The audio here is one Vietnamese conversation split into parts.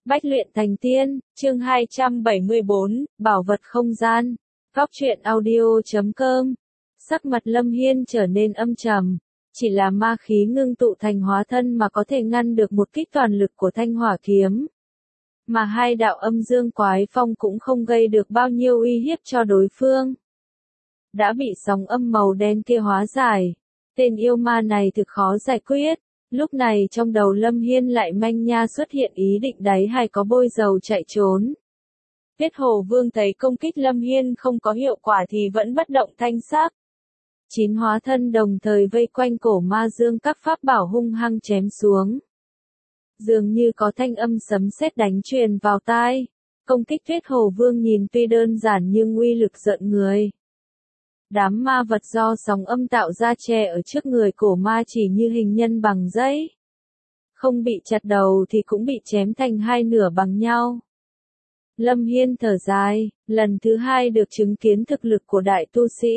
Bách luyện thành tiên, chương 274, bảo vật không gian. Góc truyện audio.com. Sắc mặt Lâm Hiên trở nên âm trầm, chỉ là ma khí ngưng tụ thành hóa thân mà có thể ngăn được một kích toàn lực của thanh hỏa kiếm. Mà hai đạo âm dương quái phong cũng không gây được bao nhiêu uy hiếp cho đối phương. Đã bị sóng âm màu đen kia hóa giải, tên yêu ma này thực khó giải quyết. Lúc này trong đầu Lâm Hiên lại manh nha xuất hiện ý định đáy hay có bôi dầu chạy trốn. Tuyết Hồ Vương thấy công kích Lâm Hiên không có hiệu quả thì vẫn bất động thanh sắc. 9 hóa thân đồng thời vây quanh cổ ma dương các pháp bảo hung hăng chém xuống. Dường như có thanh âm sấm sét đánh truyền vào tai. Công kích Tuyết Hồ Vương nhìn tuy đơn giản nhưng uy lực rợn người. Đám ma vật do sóng âm tạo ra che ở trước người cổ ma chỉ như hình nhân bằng giấy. Không bị chặt đầu thì cũng bị chém thành hai nửa bằng nhau. Lâm Hiên thở dài, lần thứ hai được chứng kiến thực lực của đại tu sĩ.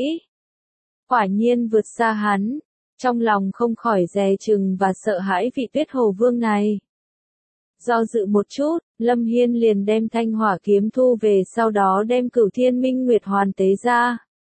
Quả nhiên vượt xa hắn, trong lòng không khỏi dè chừng và sợ hãi vị Tuyết Hồ Vương này. Do dự một chút, Lâm Hiên liền đem thanh hỏa kiếm thu về, sau đó đem Cửu Thiên Minh Nguyệt Hoàn tế ra.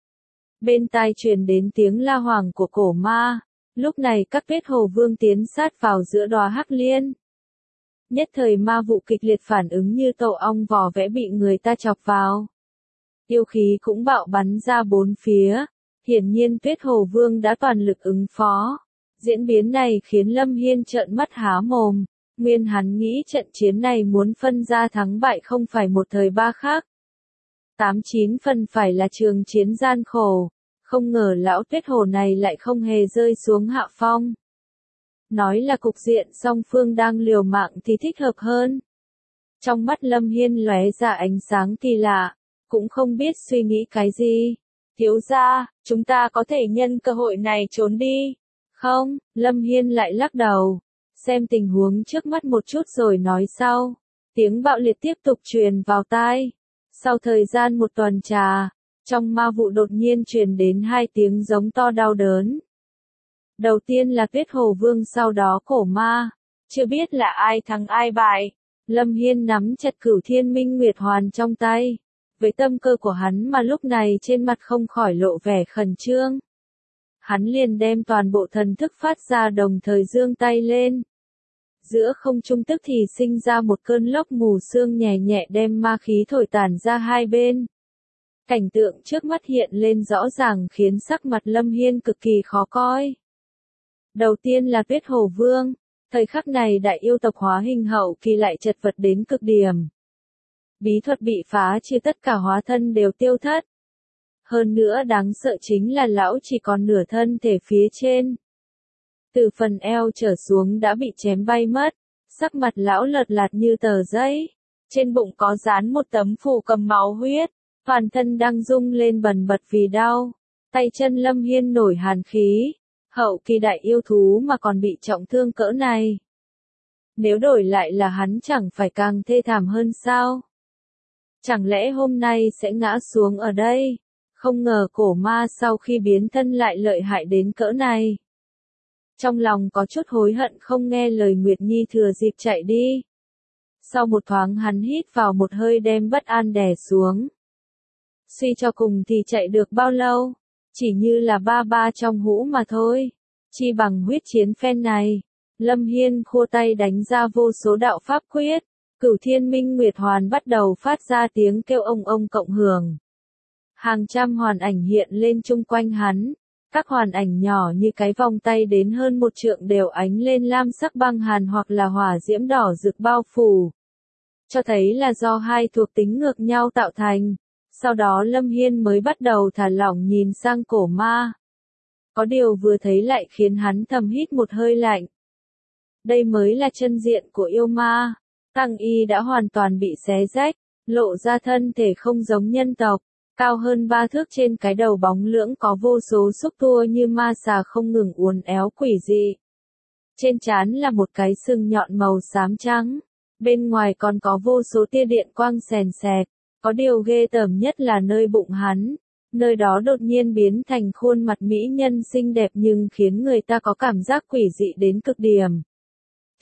Bên tai truyền đến tiếng la hoàng của cổ ma. Lúc này các Tuyết Hồ Vương tiến sát vào giữa đóa hắc liên. Nhất thời ma vụ kịch liệt phản ứng như tổ ong vò vẽ bị người ta chọc vào. Yêu khí cũng bạo bắn ra bốn phía. Hiển nhiên Tuyết Hồ Vương đã toàn lực ứng phó. Diễn biến này khiến Lâm Hiên trợn mắt há mồm. Nguyên hắn nghĩ trận chiến này muốn phân ra thắng bại không phải một thời ba khác. 8-9 phần phải là trường chiến gian khổ. Không ngờ lão Tuyết Hồ này lại không hề rơi xuống hạ phong. Nói là cục diện song phương đang liều mạng thì thích hợp hơn. Trong mắt Lâm Hiên lóe ra ánh sáng kỳ lạ, cũng không biết suy nghĩ cái gì. Thiếu gia, chúng ta có thể nhân cơ hội này trốn đi. Không, Lâm Hiên lại lắc đầu. Xem tình huống trước mắt một chút rồi nói sau. Tiếng bạo liệt tiếp tục truyền vào tai. Sau thời gian một tuần trà, trong ma vụ đột nhiên truyền đến hai tiếng giống to đau đớn. Đầu tiên là Tuyết Hồ Vương, sau đó cổ ma. Chưa biết là ai thắng ai bại. Lâm Hiên nắm chặt Cửu Thiên Minh Nguyệt Hoàn trong tay. Với tâm cơ của hắn mà lúc này trên mặt không khỏi lộ vẻ khẩn trương. Hắn liền đem toàn bộ thần thức phát ra, đồng thời giương tay lên. Giữa không trung tức thì sinh ra một cơn lốc mù sương nhẹ nhẹ đem ma khí thổi tản ra hai bên. Cảnh tượng trước mắt hiện lên rõ ràng khiến sắc mặt Lâm Hiên cực kỳ khó coi. Đầu tiên là Tuyết Hồ Vương, thời khắc này đại yêu tộc hóa hình hậu kỳ lại chật vật đến cực điểm. Bí thuật bị phá chia, tất cả hóa thân đều tiêu thất. Hơn nữa đáng sợ chính là lão chỉ còn nửa thân thể phía trên. Từ phần eo trở xuống đã bị chém bay mất, sắc mặt lão lợt lạt như tờ giấy. Trên bụng có dán một tấm phù cầm máu huyết, toàn thân đang rung lên bần bật vì đau. Tay chân Lâm Hiên nổi hàn khí, hậu kỳ đại yêu thú mà còn bị trọng thương cỡ này. Nếu đổi lại là hắn chẳng phải càng thê thảm hơn sao? Chẳng lẽ hôm nay sẽ ngã xuống ở đây? Không ngờ cổ ma sau khi biến thân lại lợi hại đến cỡ này. Trong lòng có chút hối hận không nghe lời Nguyệt Nhi thừa dịp chạy đi. Sau một thoáng hắn hít vào một hơi đem bất an đè xuống. Suy cho cùng thì chạy được bao lâu? Chỉ như là ba trong hũ mà thôi. Chi bằng huyết chiến phen này. Lâm Hiên khua tay đánh ra vô số đạo pháp quyết. Cửu Thiên Minh Nguyệt Hoàn bắt đầu phát ra tiếng kêu ông cộng hưởng. Hàng trăm hoàn ảnh hiện lên chung quanh hắn. Các hoàn ảnh nhỏ như cái vòng tay đến hơn 1 trượng đều ánh lên lam sắc băng hàn hoặc là hỏa diễm đỏ rực bao phủ. Cho thấy là do hai thuộc tính ngược nhau tạo thành. Sau đó Lâm Hiên mới bắt đầu thả lỏng nhìn sang cổ ma. Có điều vừa thấy lại khiến hắn thầm hít một hơi lạnh. Đây mới là chân diện của yêu ma. Tăng y đã hoàn toàn bị xé rách, lộ ra thân thể không giống nhân tộc. Cao hơn 3 thước, trên cái đầu bóng lưỡng có vô số xúc tua như ma xà không ngừng uốn éo quỷ dị. Trên trán là một cái sừng nhọn màu xám trắng. Bên ngoài còn có vô số tia điện quang sèn sẹt. Có điều ghê tởm nhất là nơi bụng hắn. Nơi đó đột nhiên biến thành khuôn mặt mỹ nhân xinh đẹp nhưng khiến người ta có cảm giác quỷ dị đến cực điểm.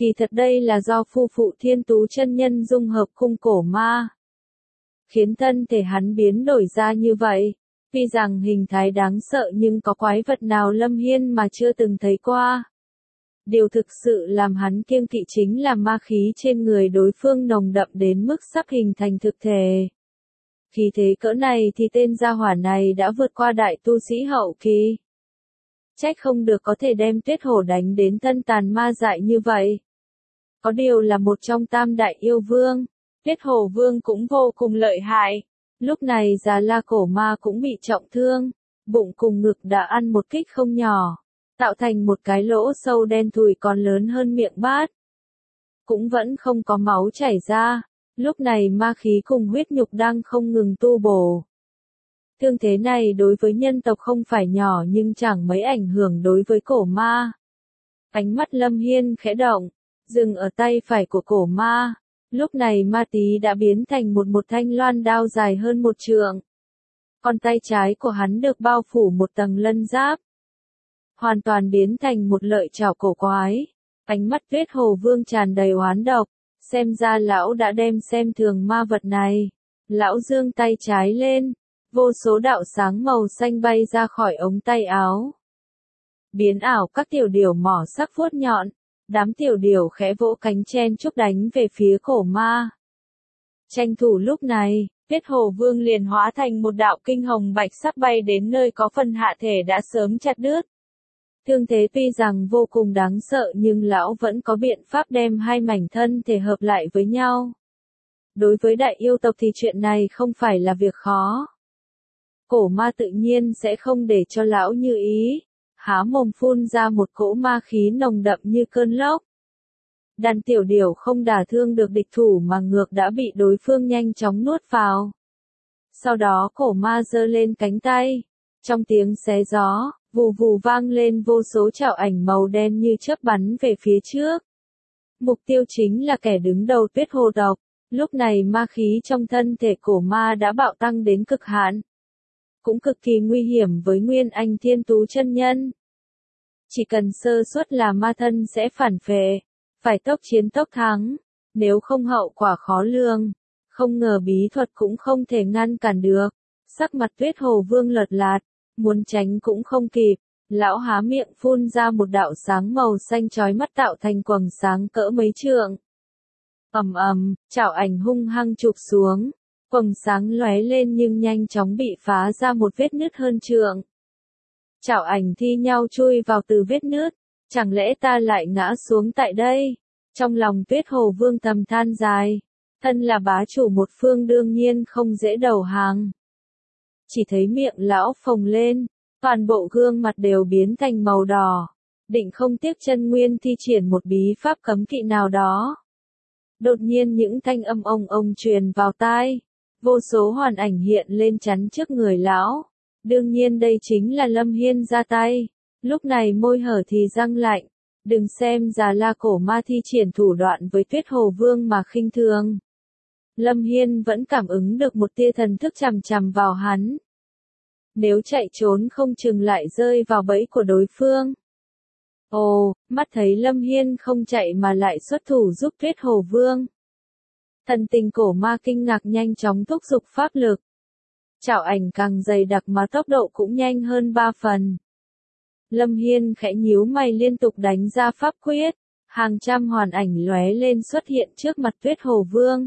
Kỳ thật đây là do phu phụ Thiên Tú chân nhân dung hợp cung cổ ma, khiến thân thể hắn biến đổi ra như vậy. Tuy rằng hình thái đáng sợ nhưng có quái vật nào Lâm Hiên mà chưa từng thấy qua. Điều thực sự làm hắn kiêng kỵ chính là ma khí trên người đối phương nồng đậm đến mức sắp hình thành thực thể. Khí thế cỡ này thì tên gia hỏa này đã vượt qua đại tu sĩ hậu kỳ. Trách không được có thể đem Tuyết Hổ đánh đến thân tàn ma dại như vậy. Có điều là một trong tam đại yêu vương, Tuyết Hổ vương cũng vô cùng lợi hại. Lúc này Già La cổ ma cũng bị trọng thương, bụng cùng ngực đã ăn một kích không nhỏ, tạo thành một cái lỗ sâu đen thùi còn lớn hơn miệng bát. Cũng vẫn không có máu chảy ra, lúc này ma khí cùng huyết nhục đang không ngừng tu bổ. Thương thế này đối với nhân tộc không phải nhỏ nhưng chẳng mấy ảnh hưởng đối với cổ ma. Ánh mắt Lâm Hiên khẽ động, dừng ở tay phải của cổ ma. Lúc này ma tí đã biến thành một thanh loan đao dài hơn 1 trượng. Còn tay trái của hắn được bao phủ một tầng lân giáp. Hoàn toàn biến thành một lợi chảo cổ quái. Ánh mắt Tuyết Hổ vương tràn đầy oán độc. Xem ra lão đã đem xem thường ma vật này. Lão giương tay trái lên. Vô số đạo sáng màu xanh bay ra khỏi ống tay áo. Biến ảo các tiểu điểu mỏ sắc vuốt nhọn. Đám tiểu điểu khẽ vỗ cánh chen chúc đánh về phía cổ ma. Tranh thủ lúc này, Tuyết Hổ vương liền hóa thành một đạo kinh hồng bạch sắp bay đến nơi có phần hạ thể đã sớm chặt đứt. Thương thế tuy rằng vô cùng đáng sợ nhưng lão vẫn có biện pháp đem hai mảnh thân thể hợp lại với nhau. Đối với đại yêu tộc thì chuyện này không phải là việc khó. Cổ ma tự nhiên sẽ không để cho lão như ý. Há mồm phun ra một cỗ ma khí nồng đậm như cơn lốc. Đàn tiểu điểu không đả thương được địch thủ mà ngược đã bị đối phương nhanh chóng nuốt vào. Sau đó cổ ma giơ lên cánh tay. Trong tiếng xé gió, vù vù vang lên vô số chảo ảnh màu đen như chớp bắn về phía trước. Mục tiêu chính là kẻ đứng đầu Tuyết Hổ tộc. Lúc này ma khí trong thân thể cổ ma đã bạo tăng đến cực hạn. Cũng cực kỳ nguy hiểm với Nguyên Anh Thiên Tú chân nhân. Chỉ cần sơ suất là ma thân sẽ phản phệ, phải tốc chiến tốc thắng, nếu không hậu quả khó lường. Không ngờ bí thuật cũng không thể ngăn cản được. Sắc mặt Tuyết Hổ vương lợt lạt, muốn tránh cũng không kịp. Lão há miệng phun ra một đạo sáng màu xanh chói mắt tạo thành quầng sáng cỡ mấy trượng. Ầm ầm, chảo ảnh hung hăng chụp xuống. Quầng sáng lóe lên nhưng nhanh chóng bị phá ra một vết nứt hơn trượng. Chảo ảnh thi nhau chui vào từ vết nứt. Chẳng lẽ ta lại ngã xuống tại đây? Trong lòng Tuyết Hổ vương thầm than dài. Thân là bá chủ một phương đương nhiên không dễ đầu hàng. Chỉ thấy miệng lão phồng lên. Toàn bộ gương mặt đều biến thành màu đỏ. Định không tiếc chân nguyên thi triển một bí pháp cấm kỵ nào đó. Đột nhiên những thanh âm ông truyền vào tai. Vô số hoàn ảnh hiện lên chắn trước người lão. Đương nhiên đây chính là Lâm Hiên ra tay. Lúc này môi hở thì răng lạnh. Đừng xem Già La cổ ma thi triển thủ đoạn với Tuyết Hổ vương mà khinh thường. Lâm Hiên vẫn cảm ứng được một tia thần thức chằm chằm vào hắn. Nếu chạy trốn không chừng lại rơi vào bẫy của đối phương. Ồ, mắt thấy Lâm Hiên không chạy mà lại xuất thủ giúp Tuyết Hổ vương. Thần tình cổ ma kinh ngạc nhanh chóng thúc giục pháp lực. Chảo ảnh càng dày đặc mà tốc độ cũng nhanh hơn 3 phần. Lâm Hiên khẽ nhíu mày liên tục đánh ra pháp quyết. Hàng trăm hoàn ảnh lóe lên xuất hiện trước mặt Tuyết Hổ vương.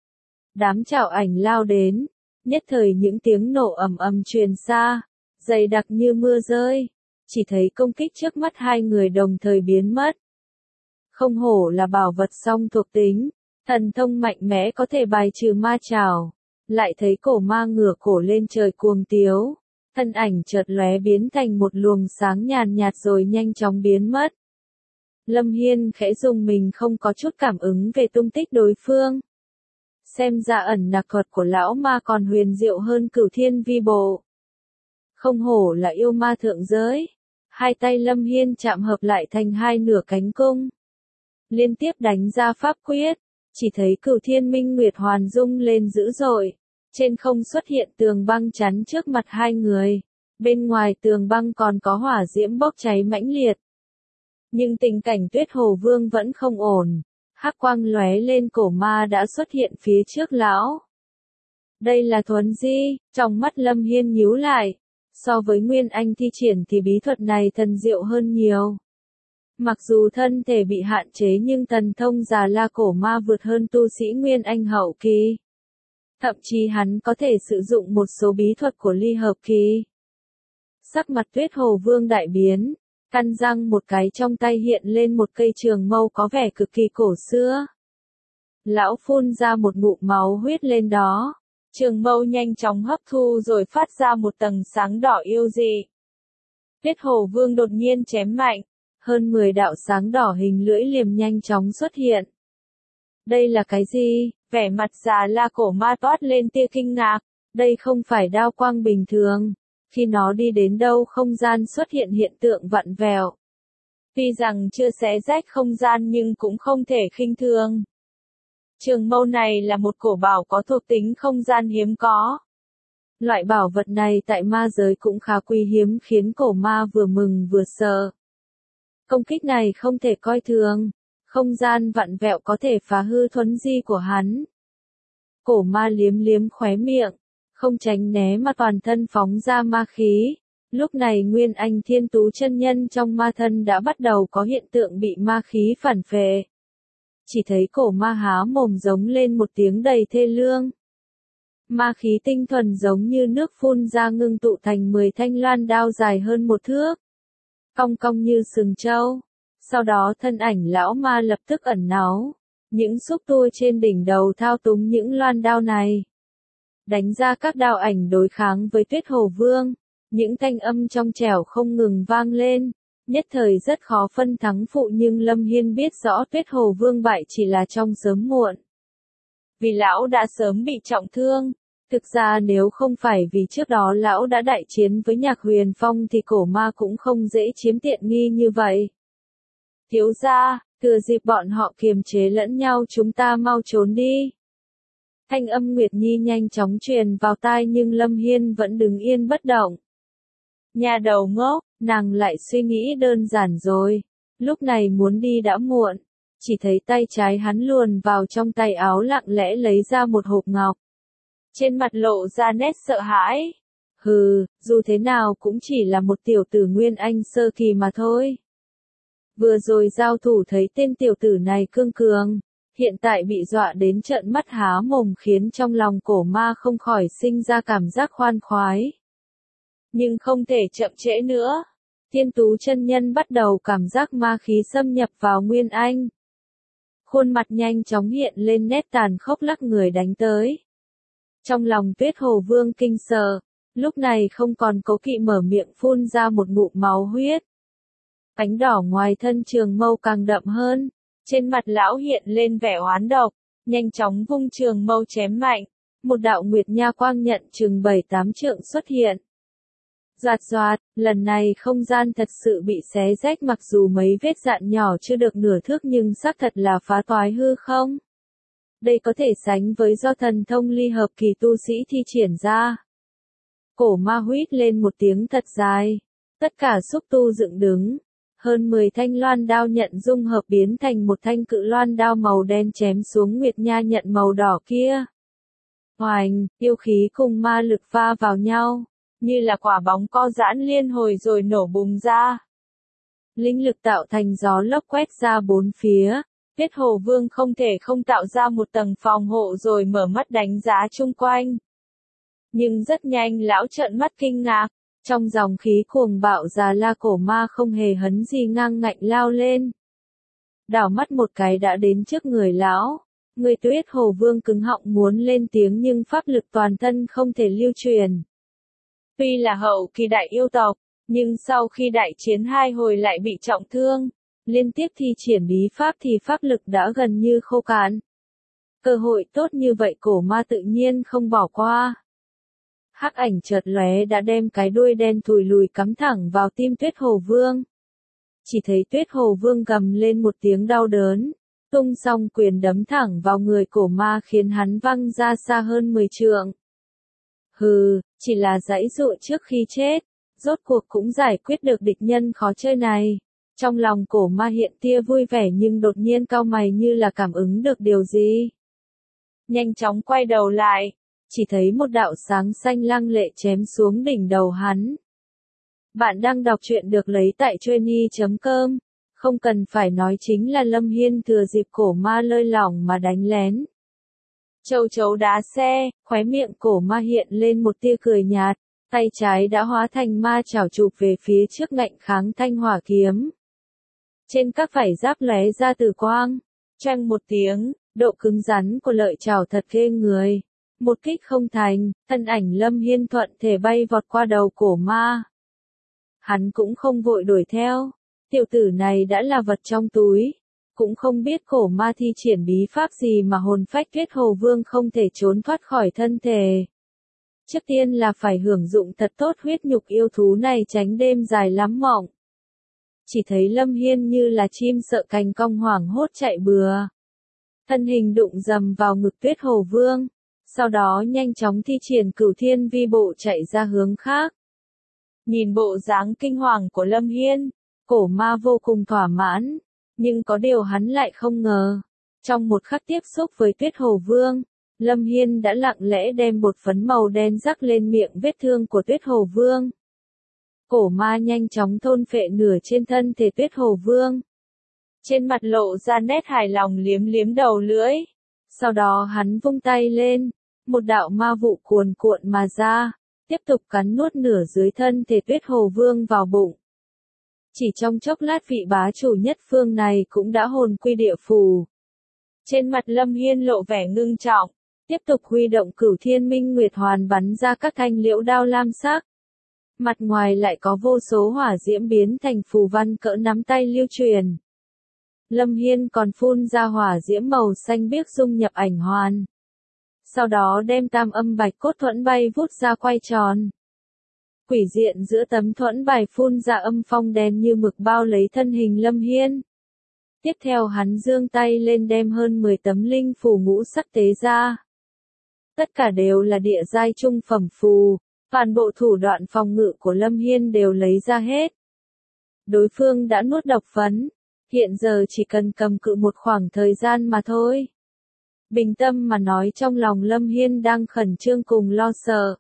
Đám chảo ảnh lao đến. Nhất thời những tiếng nổ ầm ầm truyền xa. Dày đặc như mưa rơi. Chỉ thấy công kích trước mắt hai người đồng thời biến mất. Không hổ là bảo vật song thuộc tính. Thần thông mạnh mẽ có thể bài trừ ma trảo. Lại thấy cổ ma ngửa cổ lên trời cuồng tiếu. Thân ảnh chợt lóe biến thành một luồng sáng nhàn nhạt rồi nhanh chóng biến mất. Lâm Hiên khẽ rùng mình không có chút cảm ứng về tung tích đối phương. Xem ra ẩn nặc thuật của lão ma còn huyền diệu hơn Cửu Thiên Vi Bộ. Không hổ là yêu ma thượng giới. Hai tay Lâm Hiên chạm hợp lại thành hai nửa cánh cung. Liên tiếp đánh ra pháp quyết. Chỉ thấy Cửu Thiên Minh Nguyệt Hoàn rung lên dữ dội. Trên không xuất hiện tường băng chắn trước mặt hai người. Bên ngoài tường băng còn có hỏa diễm bốc cháy mãnh liệt. Nhưng tình cảnh Tuyết Hồ Vương vẫn không ổn. Hắc quang lóe lên, cổ ma đã xuất hiện phía trước lão. Đây là thuấn di, trong mắt Lâm Hiên nhíu lại. So với Nguyên Anh thi triển thì bí thuật này thần diệu hơn nhiều. Mặc dù thân thể bị hạn chế nhưng thần thông Già La cổ ma vượt hơn tu sĩ Nguyên Anh hậu kỳ. Thậm chí hắn có thể sử dụng một số bí thuật của ly hợp kỳ. Sắc mặt Tuyết Hồ Vương đại biến, căn răng một cái, trong tay hiện lên một cây trường mâu có vẻ cực kỳ cổ xưa. Lão phun ra một ngụm máu huyết lên đó. Trường mâu nhanh chóng hấp thu rồi phát ra một tầng sáng đỏ yêu dị. Tuyết Hồ Vương đột nhiên chém mạnh, hơn 10 đạo sáng đỏ hình lưỡi liềm nhanh chóng xuất hiện. Đây là cái gì? Vẻ mặt Già La cổ ma toát lên tia kinh ngạc, đây không phải đao quang bình thường. Khi nó đi đến đâu không gian xuất hiện hiện tượng vặn vẹo. Tuy rằng chưa xé rách không gian nhưng cũng không thể khinh thường. Trường mâu này là một cổ bảo có thuộc tính không gian hiếm có. Loại bảo vật này tại ma giới cũng khá quý hiếm, khiến cổ ma vừa mừng vừa sợ. Công kích này không thể coi thường. Không gian vặn vẹo có thể phá hư thuấn di của hắn. Cổ ma liếm liếm khóe miệng, không tránh né mà toàn thân phóng ra ma khí. Lúc này Nguyên Anh Thiên Tú chân nhân trong ma thân đã bắt đầu có hiện tượng bị ma khí phản phệ. Chỉ thấy cổ ma há mồm giống lên một tiếng đầy thê lương. Ma khí tinh thuần giống như nước phun ra ngưng tụ thành 10 thanh loan đao dài hơn 1 thước. Cong cong như sừng trâu. Sau đó thân ảnh lão ma lập tức ẩn náu. Những xúc tua trên đỉnh đầu thao túng những loan đao này. Đánh ra các đao ảnh đối kháng với Tuyết Hồ Vương. Những thanh âm trong trẻo không ngừng vang lên. Nhất thời rất khó phân thắng phụ, nhưng Lâm Hiên biết rõ Tuyết Hồ Vương bại chỉ là trong sớm muộn. Vì lão đã sớm bị trọng thương. Thực ra nếu không phải vì trước đó lão đã đại chiến với Nhạc Huyền Phong thì cổ ma cũng không dễ chiếm tiện nghi như vậy. Thiếu gia, thừa dịp bọn họ kiềm chế lẫn nhau chúng ta mau trốn đi. Thanh âm Nguyệt Nhi nhanh chóng truyền vào tai nhưng Lâm Hiên vẫn đứng yên bất động. Nhà đầu ngốc, nàng lại suy nghĩ đơn giản rồi. Lúc này muốn đi đã muộn. Chỉ thấy tay trái hắn luồn vào trong tay áo, lặng lẽ lấy ra một hộp ngọc. Trên mặt lộ ra nét sợ hãi. Hừ, dù thế nào cũng chỉ là một tiểu tử Nguyên Anh sơ kỳ mà thôi. Vừa rồi giao thủ thấy tên tiểu tử này cương cường. Hiện tại bị dọa đến trợn mắt há mồm khiến trong lòng cổ ma không khỏi sinh ra cảm giác khoan khoái. Nhưng không thể chậm trễ nữa. Thiên Tú chân nhân bắt đầu cảm giác ma khí xâm nhập vào Nguyên Anh. Khuôn mặt nhanh chóng hiện lên nét tàn khốc, lắc người đánh tới. Trong lòng Tuyết Hồ Vương kinh sợ, lúc này không còn cố kỵ mở miệng phun ra một ngụm máu huyết. Ánh đỏ ngoài thân trường mâu càng đậm hơn, trên mặt lão hiện lên vẻ oán độc, nhanh chóng vung trường mâu chém mạnh, một đạo nguyệt nha quang nhận chừng 7-8 trượng xuất hiện. Doạt doạt, lần này không gian thật sự bị xé rách, mặc dù mấy vết dạn nhỏ chưa được nửa thước nhưng xác thật là phá toái hư không. Đây có thể sánh với do thần thông ly hợp kỳ tu sĩ thi triển ra. Cổ ma huýt lên một tiếng thật dài. Tất cả xúc tu dựng đứng. Hơn 10 thanh loan đao nhận dung hợp biến thành một thanh cự loan đao màu đen chém xuống nguyệt nha nhận màu đỏ kia. Oành, yêu khí cùng ma lực va vào nhau, như là quả bóng co giãn liên hồi rồi nổ bùng ra. Linh lực tạo thành gió lốc quét ra bốn phía. Tuyết Hồ Vương không thể không tạo ra một tầng phòng hộ rồi mở mắt đánh giá chung quanh. Nhưng rất nhanh lão trợn mắt kinh ngạc, trong dòng khí cuồng bạo Già La cổ ma không hề hấn gì ngang ngạnh lao lên. Đảo mắt một cái đã đến trước người lão. Người Tuyết Hồ Vương cứng họng muốn lên tiếng nhưng pháp lực toàn thân không thể lưu truyền. Tuy là hậu kỳ đại yêu tộc, nhưng sau khi đại chiến 2 hồi lại bị trọng thương. Liên tiếp thi triển bí pháp thì pháp lực đã gần như khô cạn. Cơ hội tốt như vậy cổ ma tự nhiên không bỏ qua. Hắc ảnh chợt lóe đã đem cái đuôi đen thùi lùi cắm thẳng vào tim Tuyết Hồ Vương. Chỉ thấy Tuyết Hồ Vương gầm lên một tiếng đau đớn, tung song quyền đấm thẳng vào người cổ ma khiến hắn văng ra xa hơn 10 trượng. Hừ, chỉ là giãy dụa trước khi chết, rốt cuộc cũng giải quyết được địch nhân khó chơi này. Trong lòng cổ ma hiện tia vui vẻ nhưng đột nhiên cau mày như là cảm ứng được điều gì. Nhanh chóng quay đầu lại, chỉ thấy một đạo sáng xanh lăng lệ chém xuống đỉnh đầu hắn. Bạn đang đọc truyện được lấy tại Trainy.com, không cần phải nói chính là Lâm Hiên thừa dịp cổ ma lơi lỏng mà đánh lén. Châu chấu đá xe, khóe miệng cổ ma hiện lên một tia cười nhạt, tay trái đã hóa thành ma chảo chụp về phía trước ngạnh kháng thanh hỏa kiếm. Trên các vảy giáp lóe ra tử quang, choang một tiếng, độ cứng rắn của lợi chảo thật ghê người. Một kích không thành, thân ảnh Lâm Hiên thuận thể bay vọt qua đầu cổ ma. Hắn cũng không vội đuổi theo, tiểu tử này đã là vật trong túi, cũng không biết cổ ma thi triển bí pháp gì mà hồn phách Tuyết Hồ Vương không thể trốn thoát khỏi thân thể. Trước tiên là phải hưởng dụng thật tốt huyết nhục yêu thú này tránh đêm dài lắm mộng. Chỉ thấy Lâm Hiên như là chim sợ cành cong hoảng hốt chạy bừa. Thân hình đụng dầm vào ngực Tuyết Hồ Vương, sau đó nhanh chóng thi triển Cửu Thiên Vi Bộ chạy ra hướng khác. Nhìn bộ dáng kinh hoàng của Lâm Hiên, cổ ma vô cùng thỏa mãn, nhưng có điều hắn lại không ngờ. Trong một khắc tiếp xúc với Tuyết Hồ Vương, Lâm Hiên đã lặng lẽ đem bột phấn màu đen rắc lên miệng vết thương của Tuyết Hồ Vương. Cổ ma nhanh chóng thôn phệ nửa trên thân thể Tuyết Hồ Vương. Trên mặt lộ ra nét hài lòng liếm liếm đầu lưỡi. Sau đó hắn vung tay lên, một đạo ma vụ cuồn cuộn mà ra, tiếp tục cắn nuốt nửa dưới thân thể Tuyết Hồ Vương vào bụng. Chỉ trong chốc lát vị bá chủ nhất phương này cũng đã hồn quy địa phù. Trên mặt Lâm Hiên lộ vẻ ngưng trọng, tiếp tục huy động Cửu Thiên Minh Nguyệt Hoàn bắn ra các thanh liễu đao lam sắc. Mặt ngoài lại có vô số hỏa diễm biến thành phù văn cỡ nắm tay lưu truyền. Lâm Hiên còn phun ra hỏa diễm màu xanh biếc dung nhập ảnh hoàn. Sau đó đem tam âm bạch cốt thuẫn bay vút ra quay tròn. Quỷ diện giữa tấm thuẫn bài phun ra âm phong đen như mực bao lấy thân hình Lâm Hiên. Tiếp theo hắn giương tay lên đem hơn 10 tấm linh phù ngũ sắc tế ra. Tất cả đều là địa giai trung phẩm phù, toàn bộ thủ đoạn phòng ngự của Lâm Hiên đều lấy ra hết. Đối phương đã nuốt độc phấn, hiện giờ chỉ cần cầm cự một khoảng thời gian mà thôi. Bình tâm mà nói trong lòng Lâm Hiên đang khẩn trương cùng lo sợ.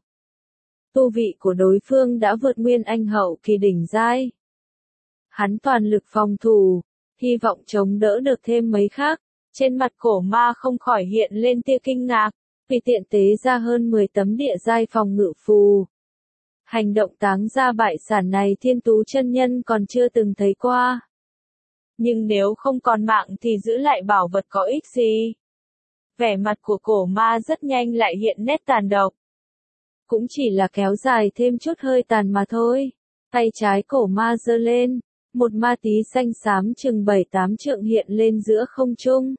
Tu vị của đối phương đã vượt nguyên anh hậu kỳ đỉnh giai. Hắn toàn lực phòng thủ, hy vọng chống đỡ được thêm mấy khác. Trên mặt cổ ma không khỏi hiện lên tia kinh ngạc, vì tiện tế ra hơn 10 tấm địa giai phòng ngự phù. Hành động táng ra bại sản này Thiên Tú chân nhân còn chưa từng thấy qua. Nhưng nếu không còn mạng thì giữ lại bảo vật có ích gì? Vẻ mặt của cổ ma rất nhanh lại hiện nét tàn độc. Cũng chỉ là kéo dài thêm chút hơi tàn mà thôi. Tay trái cổ ma giơ lên, một ma tí xanh xám chừng 7-8 trượng hiện lên giữa không trung.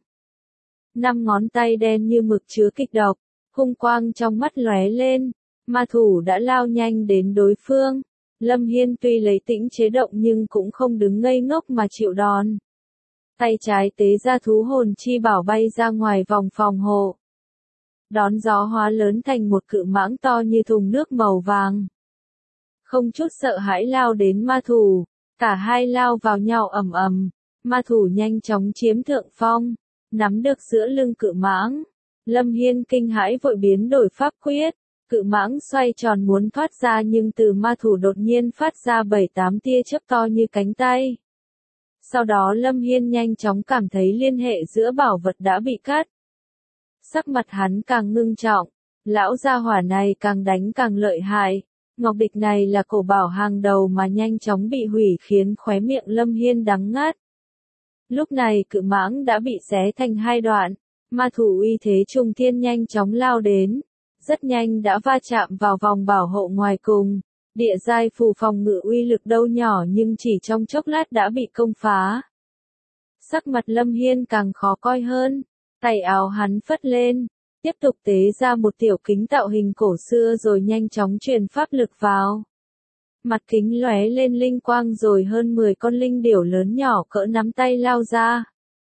5 ngón tay đen như mực chứa kịch độc, hung quang trong mắt lóe lên, ma thủ đã lao nhanh đến đối phương. Lâm Hiên tuy lấy tĩnh chế động nhưng cũng không đứng ngây ngốc mà chịu đòn. Tay trái tế ra thú hồn chi bảo bay ra ngoài vòng phòng hộ. Đón gió hóa lớn thành một cự mãng to như thùng nước màu vàng. Không chút sợ hãi lao đến ma thủ, cả hai lao vào nhau ầm ầm, ma thủ nhanh chóng chiếm thượng phong, nắm được giữa lưng cự mãng. Lâm Hiên kinh hãi vội biến đổi pháp quyết, cự mãng xoay tròn muốn thoát ra nhưng từ ma thủ đột nhiên phát ra 7-8 tia chớp to như cánh tay. Sau đó Lâm Hiên nhanh chóng cảm thấy liên hệ giữa bảo vật đã bị cắt. Sắc mặt hắn càng ngưng trọng, lão gia hỏa này càng đánh càng lợi hại, ngọc địch này là cổ bảo hàng đầu mà nhanh chóng bị hủy khiến khóe miệng Lâm Hiên đắng ngắt. Lúc này cự mãng đã bị xé thành hai đoạn, ma thủ uy thế trùng thiên nhanh chóng lao đến, rất nhanh đã va chạm vào vòng bảo hộ ngoài cùng. Địa giai phù phòng ngự uy lực đâu nhỏ nhưng chỉ trong chốc lát đã bị công phá. Sắc mặt Lâm Hiên càng khó coi hơn, tay áo hắn phất lên, tiếp tục tế ra một tiểu kính tạo hình cổ xưa rồi nhanh chóng truyền pháp lực vào. Mặt kính lóe lên linh quang rồi hơn 10 con linh điểu lớn nhỏ cỡ nắm tay lao ra.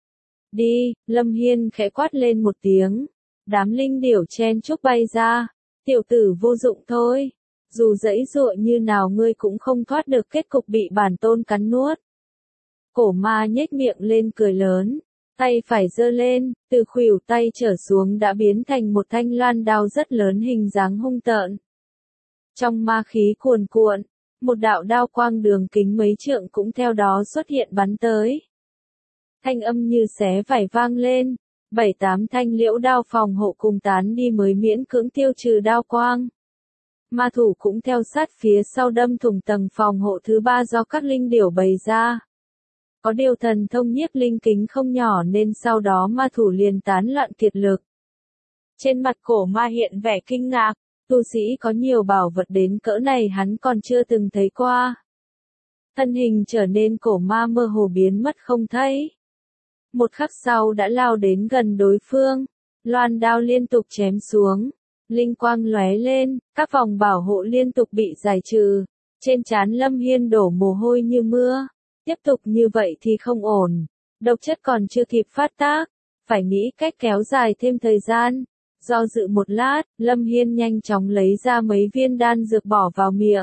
Đi, Lâm Hiên khẽ quát lên một tiếng, đám linh điểu chen chúc bay ra, tiểu tử vô dụng thôi. Dù giãy giụa như nào ngươi cũng không thoát được kết cục bị bản tôn cắn nuốt. Cổ ma nhếch miệng lên cười lớn, tay phải giơ lên, từ khuỷu tay trở xuống đã biến thành một thanh loan đao rất lớn hình dáng hung tợn. Trong ma khí cuồn cuộn, một đạo đao quang đường kính mấy trượng cũng theo đó xuất hiện bắn tới. Thanh âm như xé vải vang lên, 7-8 thanh liễu đao phòng hộ cùng tán đi mới miễn cưỡng tiêu trừ đao quang. Ma thủ cũng theo sát phía sau đâm thủng tầng phòng hộ thứ 3 do các linh điểu bày ra. Có điều thần thông nhiếp linh kính không nhỏ nên sau đó ma thủ liền tán loạn kiệt lực. Trên mặt cổ ma hiện vẻ kinh ngạc, tu sĩ có nhiều bảo vật đến cỡ này hắn còn chưa từng thấy qua. Thân hình trở nên cổ ma mơ hồ biến mất không thấy. Một khắc sau đã lao đến gần đối phương, loan đao liên tục chém xuống, linh quang lóe lên, các vòng bảo hộ liên tục bị giải trừ, trên trán Lâm Hiên đổ mồ hôi như mưa. Tiếp tục như vậy thì không ổn, độc chất còn chưa kịp phát tác, phải nghĩ cách kéo dài thêm thời gian. Do dự một lát, Lâm Hiên nhanh chóng lấy ra mấy viên đan dược bỏ vào miệng.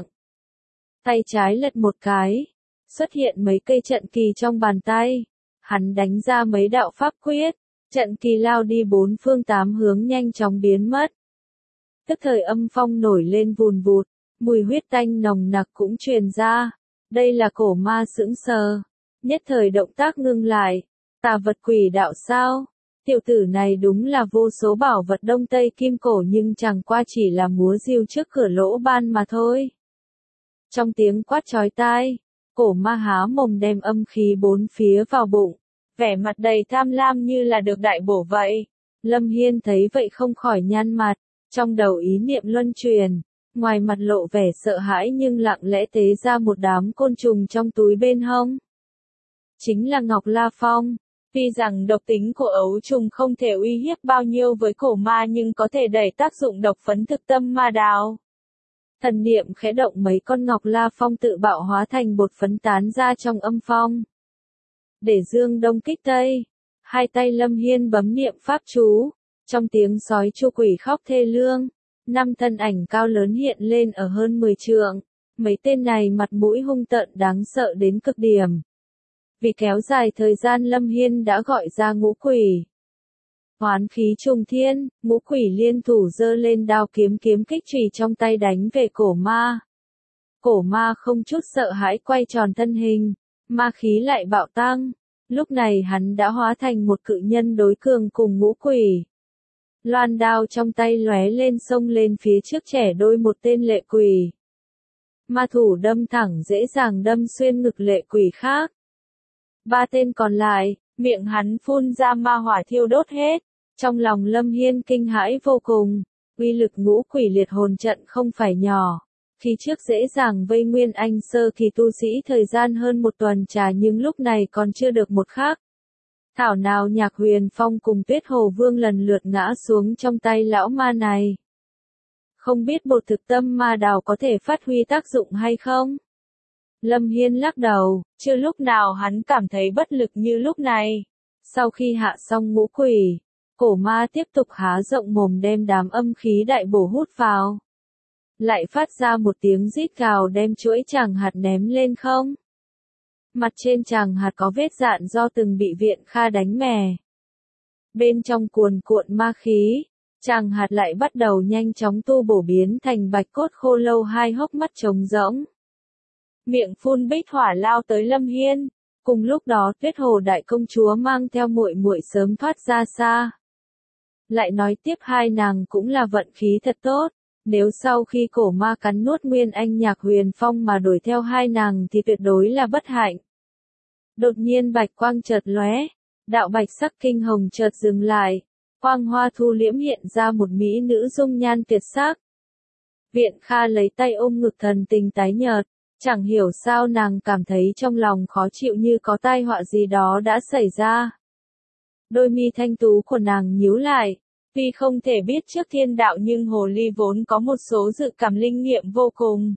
Tay trái lật một cái, xuất hiện mấy cây trận kỳ trong bàn tay. Hắn đánh ra mấy đạo pháp quyết, trận kỳ lao đi 4 phương 8 hướng nhanh chóng biến mất. Tức thời âm phong nổi lên vùn vụt, mùi huyết tanh nồng nặc cũng truyền ra. Đây là cổ ma sững sờ, nhất thời động tác ngưng lại. Tà vật quỷ đạo sao? Tiểu tử này đúng là vô số bảo vật đông tây kim cổ nhưng chẳng qua chỉ là múa diêu trước cửa lỗ ban mà thôi. Trong tiếng quát chói tai, cổ ma há mồm đem âm khí bốn phía vào bụng, vẻ mặt đầy tham lam như là được đại bổ vậy. Lâm Hiên thấy vậy không khỏi nhăn mặt, trong đầu ý niệm luân truyền, ngoài mặt lộ vẻ sợ hãi nhưng lặng lẽ tế ra một đám côn trùng trong túi bên hông. Chính là Ngọc La Phong. Tuy rằng độc tính của ấu trùng không thể uy hiếp bao nhiêu với cổ ma nhưng có thể đẩy tác dụng độc phấn thực tâm ma đao. Thần niệm khẽ động mấy con Ngọc La Phong tự bạo hóa thành bột phấn tán ra trong âm phong. Để dương đông kích tây, hai tay Lâm Hiên bấm niệm pháp chú, trong tiếng sói chu quỷ khóc thê lương, 5 thân ảnh cao lớn hiện lên ở hơn 10 trượng. Mấy tên này mặt mũi hung tợn đáng sợ đến cực điểm. Vì kéo dài thời gian Lâm Hiên đã gọi ra ngũ quỷ. Hoán khí trùng thiên, ngũ quỷ liên thủ giơ lên đao kiếm kích chùy trong tay đánh về cổ ma. Cổ ma không chút sợ hãi quay tròn thân hình, ma khí lại bạo tăng. Lúc này hắn đã hóa thành một cự nhân đối cường cùng ngũ quỷ. Loan đao trong tay lóe lên xông lên phía trước trẻ đôi một tên lệ quỷ. Ma thủ đâm thẳng dễ dàng đâm xuyên ngực lệ quỷ khác. 3 tên còn lại, miệng hắn phun ra ma hỏa thiêu đốt hết. Trong lòng Lâm Hiên kinh hãi vô cùng, uy lực ngũ quỷ liệt hồn trận không phải nhỏ. Khi trước dễ dàng vây nguyên anh sơ kỳ tu sĩ thời gian hơn 1 tuần trà nhưng lúc này còn chưa được một khắc. Thảo nào Nhạc Huyền Phong cùng Tuyết Hồ Vương lần lượt ngã xuống trong tay lão ma này. Không biết bột thực tâm ma đào có thể phát huy tác dụng hay không? Lâm Hiên lắc đầu, chưa lúc nào hắn cảm thấy bất lực như lúc này. Sau khi hạ xong ngũ quỷ, cổ ma tiếp tục há rộng mồm đem đám âm khí đại bổ hút vào. Lại phát ra một tiếng rít gào đem chuỗi tràng hạt ném lên không. Mặt trên tràng hạt có vết dạn do từng bị Viện Kha đánh mè. Bên trong cuồn cuộn ma khí, tràng hạt lại bắt đầu nhanh chóng tu bổ biến thành bạch cốt khô lâu hai hốc mắt trống rỗng. Miệng phun bích hỏa lao tới Lâm Hiên, cùng lúc đó Tuyết Hồ đại công chúa mang theo muội muội sớm thoát ra xa. Lại nói tiếp hai nàng cũng là vận khí thật tốt, nếu sau khi cổ ma cắn nuốt nguyên anh Nhạc Huyền Phong mà đuổi theo hai nàng thì tuyệt đối là bất hạnh. Đột nhiên bạch quang chợt lóe, đạo bạch sắc kinh hồng chợt dừng lại, quang hoa thu liễm hiện ra một mỹ nữ dung nhan tuyệt sắc. Viện Kha lấy tay ôm ngực thần tình tái nhợt. Chẳng hiểu sao nàng cảm thấy trong lòng khó chịu như có tai họa gì đó đã xảy ra. Đôi mi thanh tú của nàng nhíu lại, tuy không thể biết trước thiên đạo nhưng hồ ly vốn có một số dự cảm linh nghiệm vô cùng.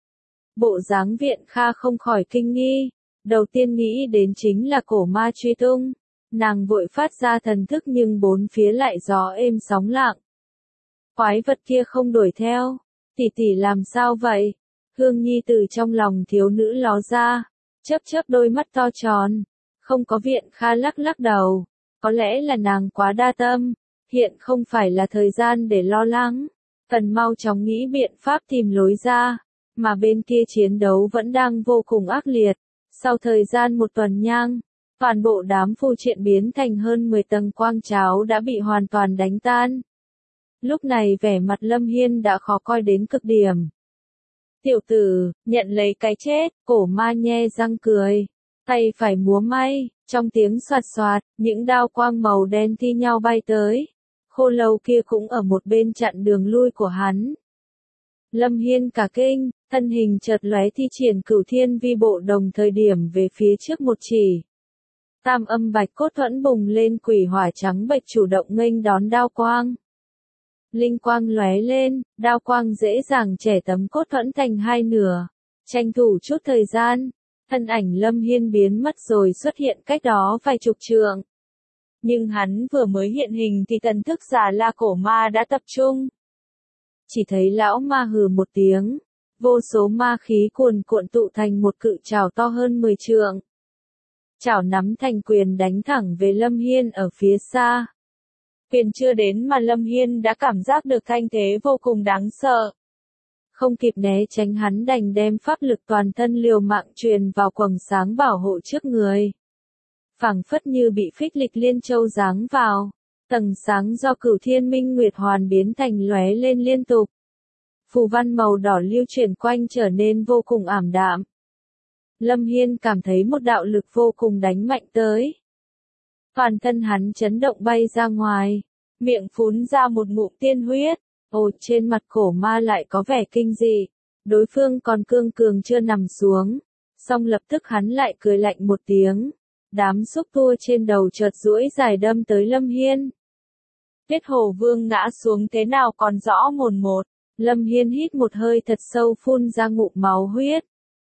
Bộ dáng Viện Kha không khỏi kinh nghi, đầu tiên nghĩ đến chính là cổ ma truy tung. Nàng vội phát ra thần thức nhưng bốn phía lại gió êm sóng lặng. Quái vật kia không đuổi theo, tỷ tỷ làm sao vậy? Hương Nhi từ trong lòng thiếu nữ ló ra, chớp chớp đôi mắt to tròn, Không có Viện Kha lắc lắc đầu. Có lẽ là nàng quá đa tâm. Hiện không phải là thời gian để lo lắng. Cần mau chóng nghĩ biện pháp tìm lối ra. Mà bên kia chiến đấu vẫn đang vô cùng ác liệt. Sau thời gian một tuần nhang, toàn bộ đám phù triện biến thành hơn 10 tầng quang cháo đã bị hoàn toàn đánh tan. Lúc này vẻ mặt Lâm Hiên đã khó coi đến cực điểm. Tiểu tử, nhận lấy cái chết, cổ ma nhe răng cười. Tay phải múa may, trong tiếng xoạt xoạt, những đao quang màu đen thi nhau bay tới. Khô lâu kia cũng ở một bên chặn đường lui của hắn. Lâm Hiên cả kinh, thân hình chợt lóe thi triển Cửu Thiên Vi Bộ đồng thời điểm về phía trước một chỉ. Tam âm bạch cốt thuẫn bùng lên, quỷ hỏa trắng bệch chủ động nghênh đón đao quang. Linh quang lóe lên, đao quang dễ dàng chẻ tấm cốt thuẫn thành hai nửa. Tranh thủ chút thời gian, thân ảnh Lâm Hiên biến mất rồi xuất hiện cách đó vài chục trượng. Nhưng hắn vừa mới hiện hình thì thần thức Già La cổ ma đã tập trung. Chỉ thấy lão ma hừ một tiếng, vô số ma khí cuồn cuộn tụ thành một cự trảo to hơn 10 trượng. Chảo nắm thành quyền đánh thẳng về Lâm Hiên ở phía xa. Quyền chưa đến mà Lâm Hiên đã cảm giác được thanh thế vô cùng đáng sợ. Không kịp né tránh, hắn đành đem pháp lực toàn thân liều mạng truyền vào quầng sáng bảo hộ trước người. Phảng phất như bị phích lịch liên châu giáng vào. Tầng sáng do Cửu Thiên Minh Nguyệt Hoàn biến thành lóe lên liên tục. Phù văn màu đỏ lưu chuyển quanh trở nên vô cùng ảm đạm. Lâm Hiên cảm thấy một đạo lực vô cùng đánh mạnh tới. Toàn thân hắn chấn động bay ra ngoài, miệng phún ra một ngụm tiên huyết. Ồ, trên mặt cổ ma lại có vẻ kinh dị. Đối phương còn cương cường chưa nằm xuống. Xong lập tức hắn lại cười lạnh một tiếng. Đám xúc tua trên đầu chợt duỗi dài đâm tới Lâm Hiên. Tiết Hổ Vương ngã xuống thế nào còn rõ mồn một. Lâm Hiên hít một hơi thật sâu, phun ra ngụm máu huyết.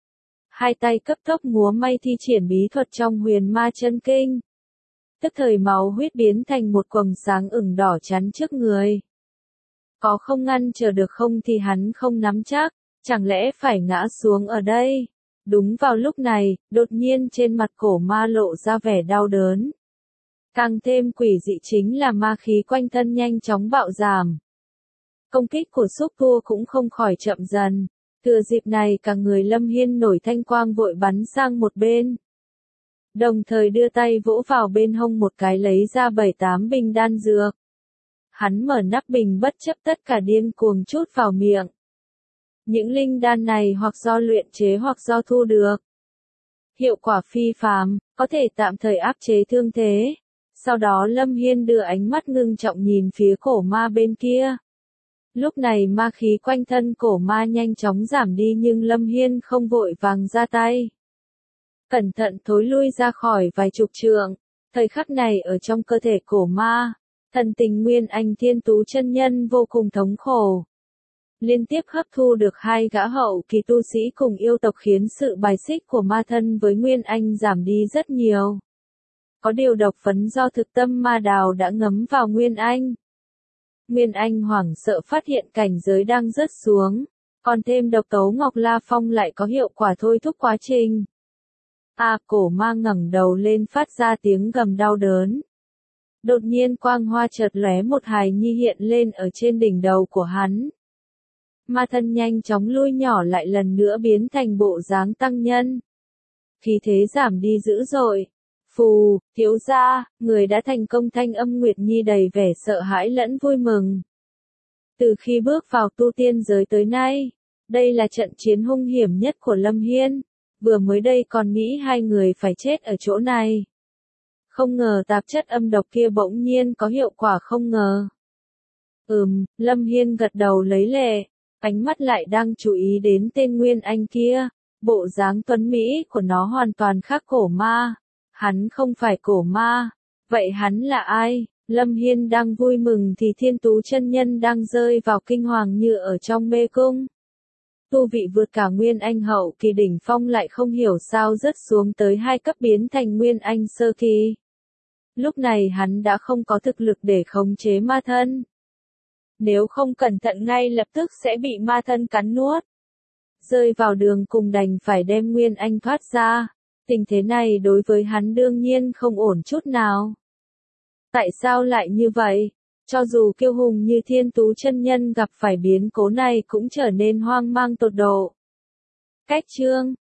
Hai tay cấp tốc múa may thi triển bí thuật trong Huyền Ma Chân Kinh. Tức thời máu huyết biến thành một quầng sáng ửng đỏ chắn trước người. Có không ngăn trở được không thì hắn không nắm chắc, chẳng lẽ phải ngã xuống ở đây? Đúng vào lúc này, đột nhiên trên mặt cổ ma lộ ra vẻ đau đớn. Càng thêm quỷ dị chính là ma khí quanh thân nhanh chóng bạo giảm. Công kích của xúc tua cũng không khỏi chậm dần. Thừa dịp này cả người Lâm Hiên nổi thanh quang vội bắn sang một bên. Đồng thời đưa tay vỗ vào bên hông một cái lấy ra 7-8 bình đan dược. Hắn mở nắp bình bất chấp tất cả điên cuồng trút vào miệng. Những linh đan này hoặc do luyện chế hoặc do thu được. Hiệu quả phi phàm, có thể tạm thời áp chế thương thế. Sau đó Lâm Hiên đưa ánh mắt ngưng trọng nhìn phía cổ ma bên kia. Lúc này ma khí quanh thân cổ ma nhanh chóng giảm đi nhưng Lâm Hiên không vội vàng ra tay. Cẩn thận thối lui ra khỏi vài chục trượng. Thời khắc này ở trong cơ thể cổ ma, thần tình Nguyên Anh Thiên Tú chân nhân vô cùng thống khổ. Liên tiếp hấp thu được 2 gã hậu kỳ tu sĩ cùng yêu tộc khiến sự bài xích của ma thân với Nguyên Anh giảm đi rất nhiều. Có điều độc phấn do thực tâm ma đào đã ngấm vào Nguyên Anh. Nguyên Anh hoảng sợ phát hiện cảnh giới đang rớt xuống, còn thêm độc tố Ngọc La Phong lại có hiệu quả thôi thúc quá trình. Cổ ma ngẩng đầu lên phát ra tiếng gầm đau đớn. Đột nhiên quang hoa chợt lóe, một hài nhi hiện lên ở trên đỉnh đầu của hắn. Ma thân nhanh chóng lui nhỏ lại lần nữa biến thành bộ dáng tăng nhân. Khí thế giảm đi dữ dội. Phù, thiếu gia, người đã thành công. Thanh âm Nguyệt Nhi đầy vẻ sợ hãi lẫn vui mừng. Từ khi bước vào tu tiên giới tới nay, đây là trận chiến hung hiểm nhất của Lâm Hiên. Vừa mới đây còn nghĩ 2 người phải chết ở chỗ này. Không ngờ tạp chất âm độc kia bỗng nhiên có hiệu quả không ngờ. Lâm Hiên gật đầu lấy lệ, ánh mắt lại đang chú ý đến tên Nguyên Anh kia. Bộ dáng tuấn mỹ của nó hoàn toàn khác cổ ma. Hắn không phải cổ ma. Vậy hắn là ai? Lâm Hiên đang vui mừng thì Thiên Tú chân nhân đang rơi vào kinh hoàng như ở trong mê cung. Tu vị vượt cả Nguyên Anh hậu kỳ đỉnh phong lại không hiểu sao rớt xuống tới 2 cấp biến thành Nguyên Anh sơ kỳ. Lúc này hắn đã không có thực lực để khống chế ma thân. Nếu không cẩn thận ngay lập tức sẽ bị ma thân cắn nuốt. Rơi vào đường cùng đành phải đem Nguyên Anh thoát ra. Tình thế này đối với hắn đương nhiên không ổn chút nào. Tại sao lại như vậy? Cho dù kiêu hùng như Thiên Tú chân nhân gặp phải biến cố này cũng trở nên hoang mang tột độ. Cách chương